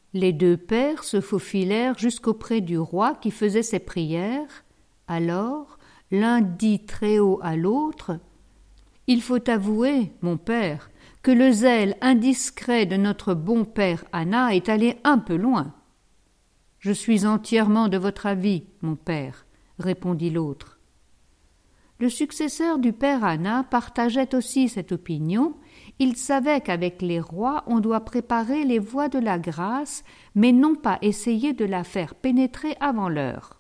Les deux pères se faufilèrent jusqu'auprès du roi qui faisait ses prières. Alors, l'un dit très haut à l'autre « Il faut avouer, mon père, que le zèle indiscret de notre bon père Anna est allé un peu loin. »« Je suis entièrement de votre avis, mon père, » répondit l'autre. Le successeur du père Anna partageait aussi cette opinion. Il savait qu'avec les rois on doit préparer les voies de la grâce, mais non pas essayer de la faire pénétrer avant l'heure.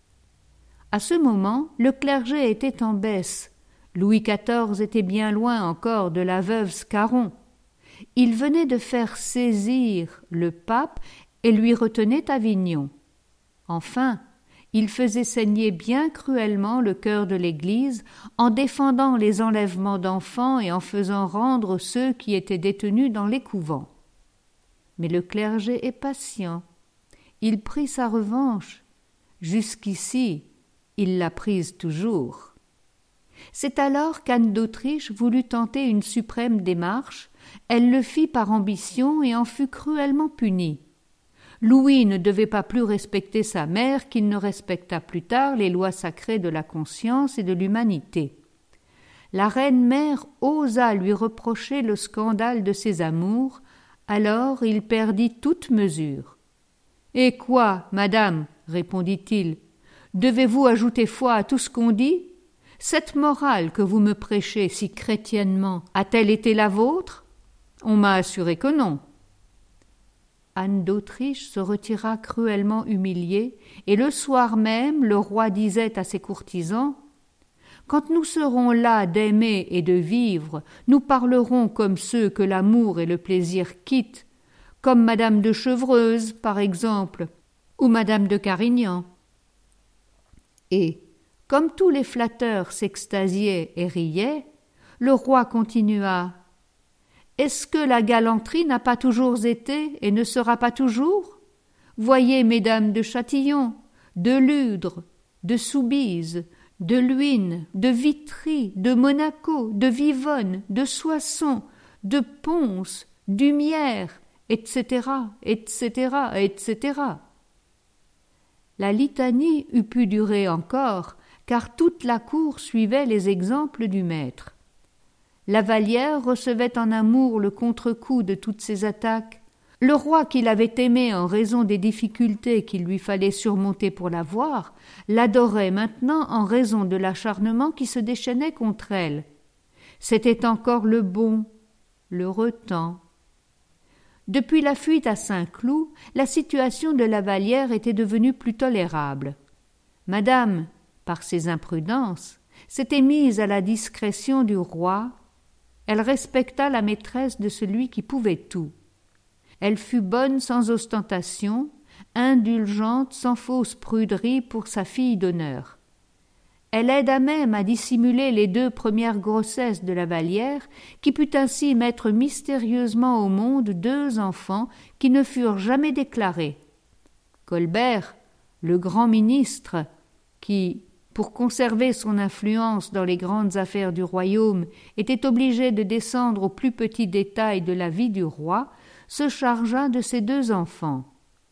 À ce moment, le clergé était en baisse. Louis XIV était bien loin encore de la veuve Scarron. Il venait de faire saisir le pape et lui retenait Avignon. Enfin, il faisait saigner bien cruellement le cœur de l'Église en défendant les enlèvements d'enfants et en faisant rendre ceux qui étaient détenus dans les couvents. Mais le clergé est patient. Il prit sa revanche. Jusqu'ici, il l'a prise toujours. C'est alors qu'Anne d'Autriche voulut tenter une suprême démarche. Elle le fit par ambition et en fut cruellement punie. Louis ne devait pas plus respecter sa mère qu'il ne respecta plus tard les lois sacrées de la conscience et de l'humanité. La reine-mère osa lui reprocher le scandale de ses amours, alors il perdit toute mesure. « Et quoi, madame, répondit-il, devez-vous ajouter foi à tout ce qu'on dit? Cette morale que vous me prêchez si chrétiennement a-t-elle été la vôtre? On m'a assuré que non. » Anne d'Autriche se retira cruellement humiliée, et le soir même le roi disait à ses courtisans « Quand nous serons las d'aimer et de vivre, nous parlerons comme ceux que l'amour et le plaisir quittent, comme madame de Chevreuse, par exemple, ou madame de Carignan. » Et, comme tous les flatteurs s'extasiaient et riaient, le roi continua « Est-ce que la galanterie n'a pas toujours été et ne sera pas toujours? Voyez mesdames de Châtillon, de Ludre, de Soubise, de Luynes, de Vitry, de Monaco, de Vivonne, de Soissons, de Pons, d'Humières, etc., etc., etc. » La litanie eût pu durer encore, car toute la cour suivait les exemples du maître. La Vallière recevait en amour le contre-coup de toutes ces attaques. Le roi qui l'avait aimée en raison des difficultés qu'il lui fallait surmonter pour la voir, l'adorait maintenant en raison de l'acharnement qui se déchaînait contre elle. C'était encore le bon, l'heureux temps. Depuis la fuite à Saint-Cloud, la situation de la Vallière était devenue plus tolérable. Madame, par ses imprudences, s'était mise à la discrétion du roi. Elle respecta la maîtresse de celui qui pouvait tout. Elle fut bonne sans ostentation, indulgente sans fausse pruderie pour sa fille d'honneur. Elle aida même à dissimuler les 2 premières grossesses de la Vallière, qui put ainsi mettre mystérieusement au monde 2 enfants qui ne furent jamais déclarés. Colbert, le grand ministre, qui, pour conserver son influence dans les grandes affaires du royaume, était obligé de descendre aux plus petits détails de la vie du roi, se chargea de ses 2 enfants.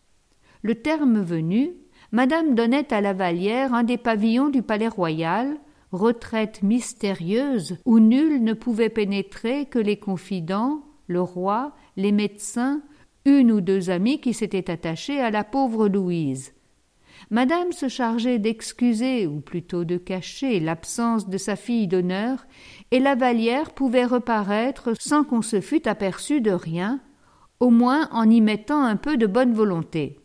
Le terme venu, madame donnait à la Vallière un des pavillons du palais royal, retraite mystérieuse où nul ne pouvait pénétrer que les confidents, le roi, les médecins, 1 ou 2 amis qui s'étaient attachés à la pauvre Louise. Madame se chargeait d'excuser, ou plutôt de cacher, l'absence de sa fille d'honneur, et la Vallière pouvait reparaître sans qu'on se fût aperçu de rien, au moins en y mettant un peu de bonne volonté.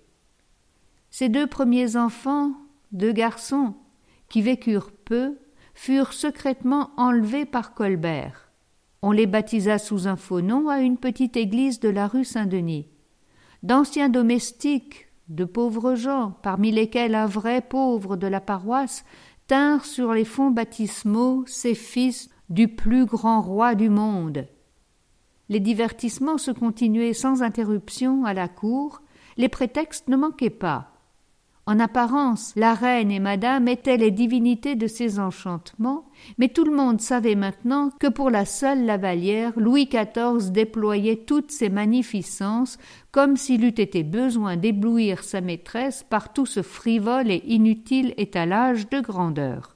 Ses 2 premiers enfants, 2 garçons, qui vécurent peu, furent secrètement enlevés par Colbert. On les baptisa sous un faux nom à une petite église de la rue Saint-Denis. D'anciens domestiques, de pauvres gens, parmi lesquels un vrai pauvre de la paroisse, tinrent sur les fonds baptismaux ces fils du plus grand roi du monde. Les divertissements se continuaient sans interruption à la cour, les prétextes ne manquaient pas. En apparence, la reine et madame étaient les divinités de ces enchantements, mais tout le monde savait maintenant que pour la seule Lavallière, Louis XIV déployait toutes ses magnificences, comme s'il eût été besoin d'éblouir sa maîtresse par tout ce frivole et inutile étalage de grandeur.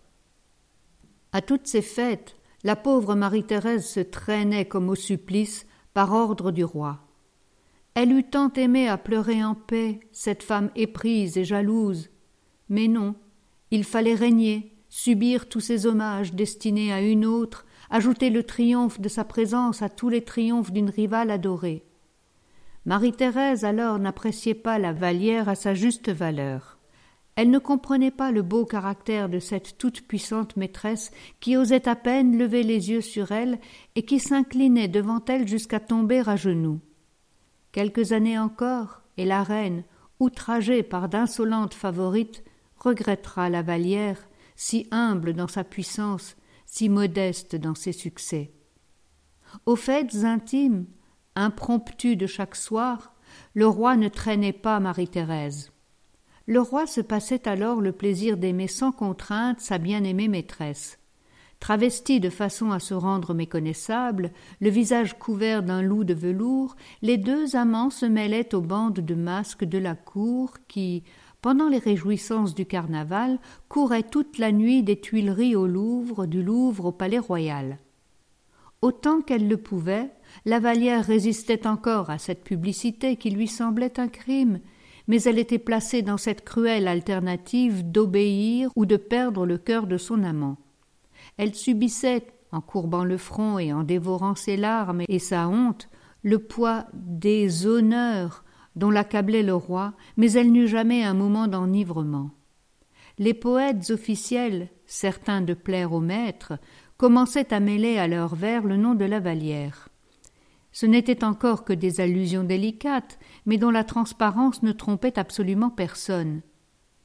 À toutes ces fêtes, la pauvre Marie-Thérèse se traînait comme au supplice par ordre du roi. Elle eût tant aimé à pleurer en paix, cette femme éprise et jalouse. Mais non, il fallait régner, subir tous ces hommages destinés à une autre, ajouter le triomphe de sa présence à tous les triomphes d'une rivale adorée. Marie-Thérèse alors n'appréciait pas la Vallière à sa juste valeur. Elle ne comprenait pas le beau caractère de cette toute-puissante maîtresse qui osait à peine lever les yeux sur elle et qui s'inclinait devant elle jusqu'à tomber à genoux. Quelques années encore, et la reine, outragée par d'insolentes favorites, regrettera la Vallière, si humble dans sa puissance, si modeste dans ses succès. Aux fêtes intimes, impromptues de chaque soir, le roi ne traînait pas Marie-Thérèse. Le roi se passait alors le plaisir d'aimer sans contrainte sa bien-aimée maîtresse. Travestis de façon à se rendre méconnaissables, le visage couvert d'un loup de velours, les deux amants se mêlaient aux bandes de masques de la cour qui, pendant les réjouissances du carnaval, couraient toute la nuit des Tuileries au Louvre, du Louvre au Palais Royal. Autant qu'elle le pouvait, la Vallière résistait encore à cette publicité qui lui semblait un crime, mais elle était placée dans cette cruelle alternative d'obéir ou de perdre le cœur de son amant. Elle subissait, en courbant le front et en dévorant ses larmes et sa honte, le poids des honneurs dont l'accablait le roi, mais elle n'eut jamais un moment d'enivrement. Les poètes officiels, certains de plaire au maître, commençaient à mêler à leurs vers le nom de la Vallière. Ce n'étaient encore que des allusions délicates, mais dont la transparence ne trompait absolument personne.